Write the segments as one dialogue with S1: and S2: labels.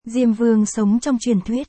S1: Diêm Vương sống trong truyền thuyết.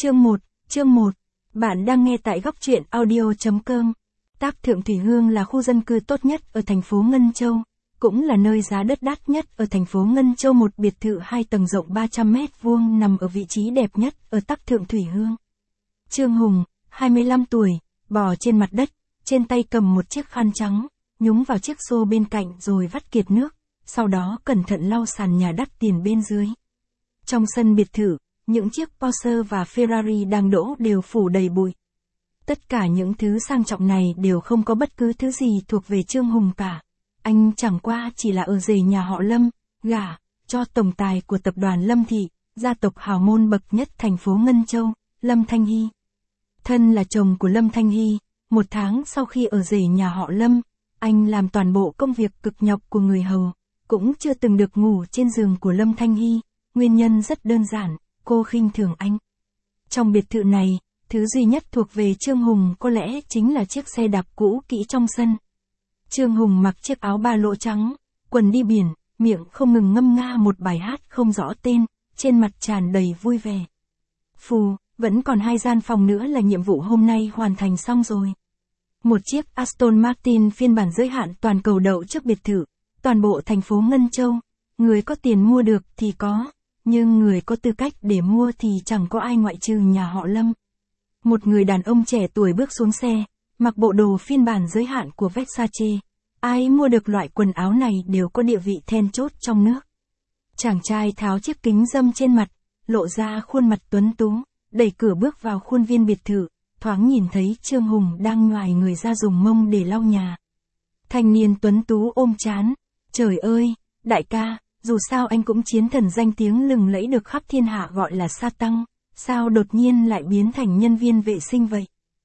S1: Chương 1. Bạn đang nghe tại góc truyện audio.com. Tác Thượng Thủy Hương là khu dân cư tốt nhất ở thành phố Ngân Châu, cũng là nơi giá đất đắt nhất ở thành phố Ngân Châu. Một biệt thự 2 tầng rộng 300 mét vuông nằm ở vị trí đẹp nhất ở Tắc Thượng Thủy Hương. Trương Hùng, 25 tuổi, bò trên mặt đất, trên tay cầm một chiếc khăn trắng, nhúng vào chiếc xô bên cạnh rồi vắt kiệt nước, sau đó cẩn thận lau sàn nhà đắt tiền bên dưới. Trong sân biệt thự, những chiếc Porsche và Ferrari đang đỗ đều phủ đầy bụi. Tất cả những thứ sang trọng này đều không có bất cứ thứ gì thuộc về Trương Hùng cả. Anh chẳng qua chỉ là ở rể nhà họ Lâm, gả cho tổng tài của tập đoàn Lâm Thị, gia tộc hào môn bậc nhất thành phố Ngân Châu, Lâm Thanh Hy. Thân là chồng của Lâm Thanh Hy, một tháng sau khi ở rể nhà họ Lâm, anh làm toàn bộ công việc cực nhọc của người hầu, cũng chưa từng được ngủ trên giường của Lâm Thanh Hy. Nguyên nhân rất đơn giản, cô khinh thường anh. Trong biệt thự này, thứ duy nhất thuộc về Trương Hùng có lẽ chính là chiếc xe đạp cũ kỹ trong sân. Trương Hùng mặc chiếc áo ba lỗ trắng, quần đi biển, miệng không ngừng ngâm nga một bài hát không rõ tên, trên mặt tràn đầy vui vẻ. Phù, vẫn còn 2 gian phòng nữa là nhiệm vụ hôm nay hoàn thành xong rồi. Một chiếc Aston Martin phiên bản giới hạn toàn cầu đậu trước biệt thự, toàn bộ thành phố Ngân Châu, người có tiền mua được thì có. Nhưng người có tư cách để mua thì chẳng có ai ngoại trừ nhà họ Lâm. Một người đàn ông trẻ tuổi bước xuống xe, mặc bộ đồ phiên bản giới hạn của Versace. Ai mua được loại quần áo này đều có địa vị then chốt trong nước. Chàng trai tháo chiếc kính râm trên mặt, lộ ra khuôn mặt tuấn tú, đẩy cửa bước vào khuôn viên biệt thự, thoáng nhìn thấy Trương Hùng đang nhoài người ra dùng mông để lau nhà. Thanh niên tuấn tú ôm trán, trời ơi, đại ca. Dù sao anh cũng chiến thần danh tiếng lừng lẫy được khắp thiên hạ gọi là Sa Tăng, sao đột nhiên lại biến thành nhân viên vệ sinh vậy?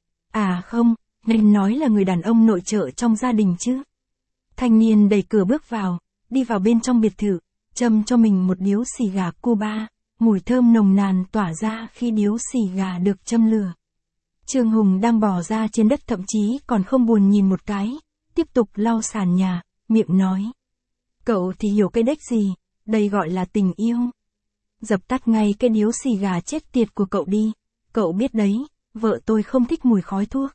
S1: À không, nên nói là người đàn ông nội trợ trong gia đình chứ. Thanh niên đẩy cửa bước vào, đi vào bên trong biệt thự, châm cho mình một điếu xì gà Cuba, mùi thơm nồng nàn tỏa ra khi điếu xì gà được châm lửa. Trương Hùng đang bò ra trên đất thậm chí còn không buồn nhìn một cái, tiếp tục lau sàn nhà, miệng nói. Cậu thì hiểu cái đếch gì, đây gọi là tình yêu. Dập tắt ngay cái điếu xì gà chết tiệt của cậu đi, cậu biết đấy, vợ tôi không thích mùi khói thuốc.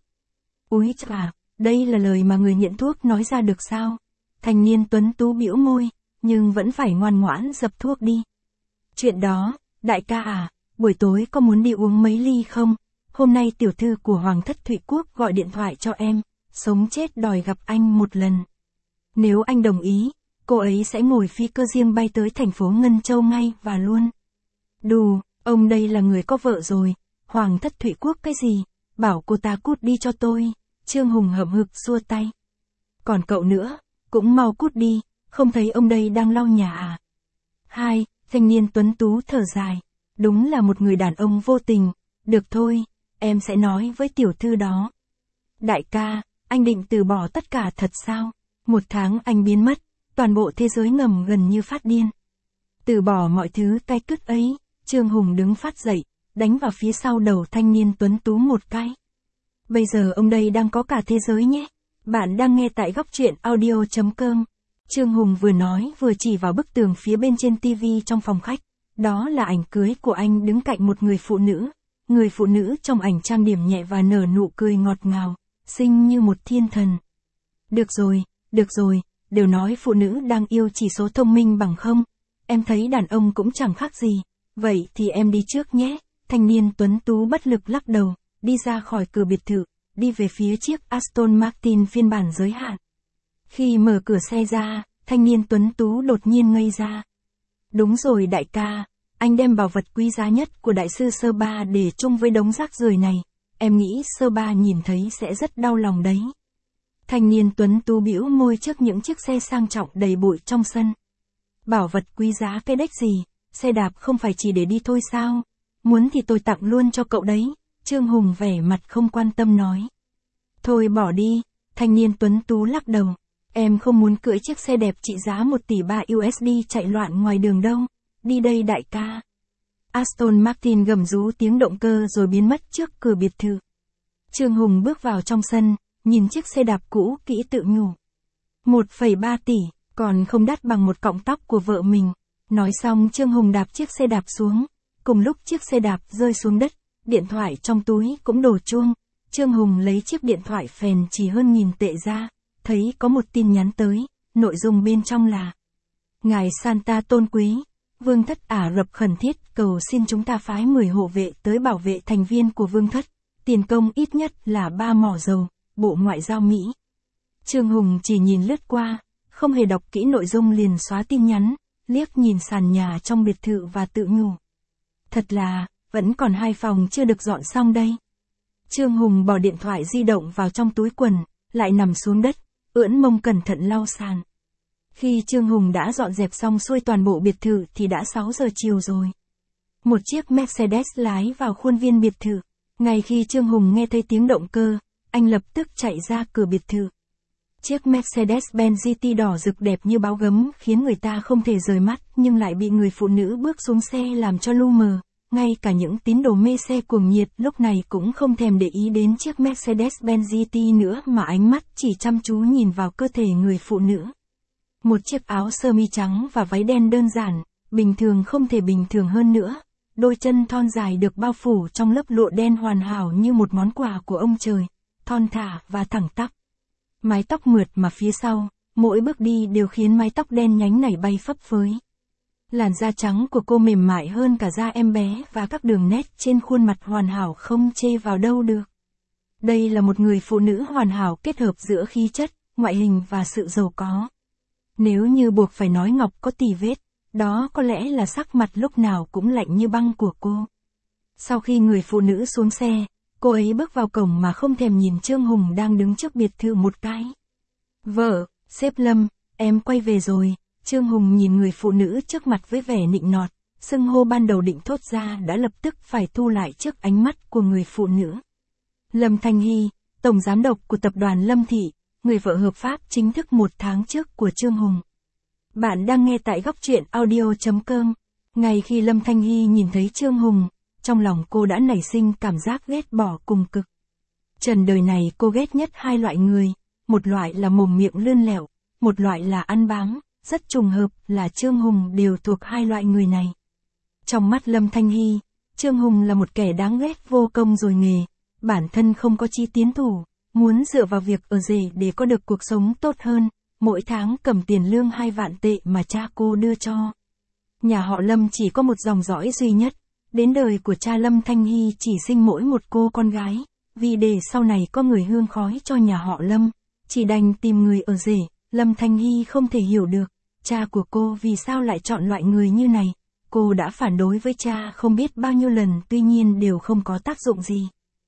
S1: Úi chà, đây là lời mà người nghiện thuốc nói ra được sao? Thanh niên tuấn tú bĩu môi, nhưng vẫn phải ngoan ngoãn dập thuốc đi. Chuyện đó, đại ca à, buổi tối có muốn đi uống mấy ly không? Hôm nay tiểu thư của Hoàng thất Thụy Quốc gọi điện thoại cho em, sống chết đòi gặp anh một lần. Nếu anh đồng ý, cô ấy sẽ ngồi phi cơ riêng bay tới thành phố Ngân Châu ngay và luôn. Đù, ông đây là người có vợ rồi, Hoàng thất Thụy Quốc cái gì, bảo cô ta cút đi cho tôi. Trương Hùng hậm hực xua tay. Còn cậu nữa, cũng mau cút đi, không thấy ông đây đang lau nhà à? Hai, thanh niên tuấn tú thở dài, đúng là một người đàn ông vô tình, được thôi, em sẽ nói với tiểu thư đó. Đại ca, anh định từ bỏ tất cả thật sao? 1 tháng anh biến mất. Toàn bộ thế giới ngầm gần như phát điên. Từ bỏ mọi thứ cay cứt ấy, Trương Hùng đứng phát dậy, đánh vào phía sau đầu thanh niên tuấn tú một cái. Bây giờ ông đây đang có cả thế giới nhé. Bạn đang nghe tại góc truyện audio.com. Trương Hùng vừa nói vừa chỉ vào bức tường phía bên trên tivi trong phòng khách. Đó là ảnh cưới của anh đứng cạnh một người phụ nữ. Người phụ nữ trong ảnh trang điểm nhẹ và nở nụ cười ngọt ngào, xinh như một thiên thần. Được rồi. Đều nói phụ nữ đang yêu chỉ số thông minh bằng không, em thấy đàn ông cũng chẳng khác gì, vậy thì em đi trước nhé. Thanh niên tuấn tú bất lực lắc đầu, đi ra khỏi cửa biệt thự, đi về phía chiếc Aston Martin phiên bản giới hạn. Khi mở cửa xe ra, thanh niên tuấn tú đột nhiên ngây ra. Đúng rồi đại ca, anh đem bảo vật quý giá nhất của đại sư Sơ Ba để chung với đống rác rưởi này, em nghĩ Sơ Ba nhìn thấy sẽ rất đau lòng đấy. Thanh niên tuấn tú bĩu môi trước những chiếc xe sang trọng đầy bụi trong sân. Bảo vật quý giá cái đếch gì, xe đạp không phải chỉ để đi thôi sao? Muốn thì tôi tặng luôn cho cậu đấy. Trương Hùng vẻ mặt không quan tâm nói. Thôi bỏ đi, thanh niên tuấn tú lắc đầu. Em không muốn cưỡi chiếc xe đẹp trị giá 1,3 tỷ USD chạy loạn ngoài đường đâu. Đi đây đại ca. Aston Martin gầm rú tiếng động cơ rồi biến mất trước cửa biệt thự. Trương Hùng bước vào trong sân. Nhìn chiếc xe đạp cũ kỹ tự nhủ. 1,3 tỷ, còn không đắt bằng một cọng tóc của vợ mình. Nói xong Trương Hùng đạp chiếc xe đạp xuống, Cùng lúc chiếc xe đạp rơi xuống đất, điện thoại trong túi cũng đổ chuông. Trương Hùng lấy chiếc điện thoại phèn chỉ hơn 1.000 tệ ra, thấy có một tin nhắn tới, nội dung bên trong là: Ngài Santa tôn quý, Vương thất Ả Rập khẩn thiết cầu xin chúng ta phái 10 hộ vệ tới bảo vệ thành viên của Vương thất, tiền công ít nhất là 3 mỏ dầu, Bộ Ngoại giao Mỹ. Trương Hùng chỉ nhìn lướt qua, không hề đọc kỹ nội dung liền xóa tin nhắn, liếc nhìn sàn nhà trong biệt thự và tự nhủ: thật là, vẫn còn 2 phòng chưa được dọn xong đây. Trương Hùng bỏ điện thoại di động vào trong túi quần, lại nằm xuống đất, ưỡn mông cẩn thận lau sàn. Khi Trương Hùng đã dọn dẹp xong xuôi toàn bộ biệt thự thì đã 6 giờ chiều rồi. Một chiếc Mercedes lái vào khuôn viên biệt thự. Ngay khi Trương Hùng nghe thấy tiếng động cơ, anh lập tức chạy ra cửa biệt thự. Chiếc Mercedes-Benz GT đỏ rực đẹp như báo gấm khiến người ta không thể rời mắt, nhưng lại bị người phụ nữ bước xuống xe làm cho lu mờ. Ngay cả những tín đồ mê xe cuồng nhiệt lúc này cũng không thèm để ý đến chiếc Mercedes-Benz GT nữa mà ánh mắt chỉ chăm chú nhìn vào cơ thể người phụ nữ. Một chiếc áo sơ mi trắng và váy đen đơn giản, bình thường không thể bình thường hơn nữa. Đôi chân thon dài được bao phủ trong lớp lụa đen hoàn hảo như một món quà của ông trời, thon thả và thẳng tắp. Mái tóc mượt mà phía sau, mỗi bước đi đều khiến mái tóc đen nhánh nảy bay phấp phới. Làn da trắng của cô mềm mại hơn cả da em bé và các đường nét trên khuôn mặt hoàn hảo không chê vào đâu được. Đây là một người phụ nữ hoàn hảo kết hợp giữa khí chất, ngoại hình và sự giàu có. Nếu như buộc phải nói ngọc có tì vết, đó có lẽ là sắc mặt lúc nào cũng lạnh như băng của cô. Sau khi người phụ nữ xuống xe, cô ấy bước vào cổng mà không thèm nhìn Trương Hùng đang đứng trước biệt thự một cái. Vợ, sếp Lâm, em quay về rồi. Trương Hùng nhìn người phụ nữ trước mặt với vẻ nịnh nọt, xưng hô ban đầu định thốt ra đã lập tức phải thu lại trước ánh mắt của người phụ nữ. Lâm Thanh Hy, tổng giám đốc của tập đoàn Lâm Thị, người vợ hợp pháp chính thức 1 tháng trước của Trương Hùng. Bạn đang nghe tại góc truyện audio.com. Ngay khi Lâm Thanh Hy nhìn thấy Trương Hùng, trong lòng cô đã nảy sinh cảm giác ghét bỏ cùng cực. Trần đời này cô ghét nhất 2 loại người, một loại là mồm miệng lươn lẹo, một loại là ăn bám. Rất trùng hợp là Trương Hùng đều thuộc 2 loại người này. Trong mắt Lâm Thanh Hy, Trương Hùng là một kẻ đáng ghét vô công rồi nghề, bản thân không có chí tiến thủ, muốn dựa vào việc ở rể để có được cuộc sống tốt hơn, mỗi tháng cầm tiền lương 2 vạn tệ mà cha cô đưa cho. Nhà họ Lâm chỉ có một dòng dõi duy nhất, đến đời của cha Lâm Thanh Hy chỉ sinh mỗi một cô con gái, vì để sau này có người hương khói cho nhà họ Lâm, chỉ đành tìm người ở rể. Lâm Thanh Hy không thể hiểu được, cha của cô vì sao lại chọn loại người như này. Cô đã phản đối với cha không biết bao nhiêu lần tuy nhiên đều không có tác dụng gì.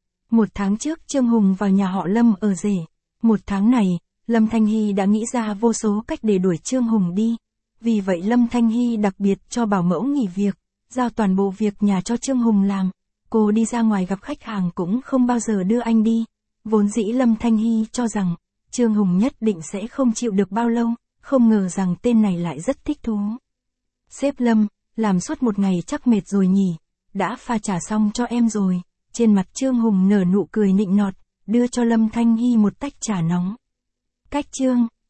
S1: 1 tháng trước Trương Hùng vào nhà họ Lâm ở rể. 1 tháng này, Lâm Thanh Hy đã nghĩ ra vô số cách để đuổi Trương Hùng đi. Vì vậy Lâm Thanh Hy đặc biệt cho bảo mẫu nghỉ việc, giao toàn bộ việc nhà cho Trương Hùng làm. Cô đi ra ngoài gặp khách hàng cũng không bao giờ đưa anh đi. Vốn dĩ Lâm Thanh Hy cho rằng Trương Hùng nhất định sẽ không chịu được bao lâu, không ngờ rằng tên này lại rất thích thú. Sếp Lâm, làm suốt một ngày chắc mệt rồi nhỉ, đã pha trà xong cho em rồi. Trên mặt Trương Hùng nở nụ cười nịnh nọt, đưa cho Lâm Thanh Hy một tách trà nóng. Cách chương,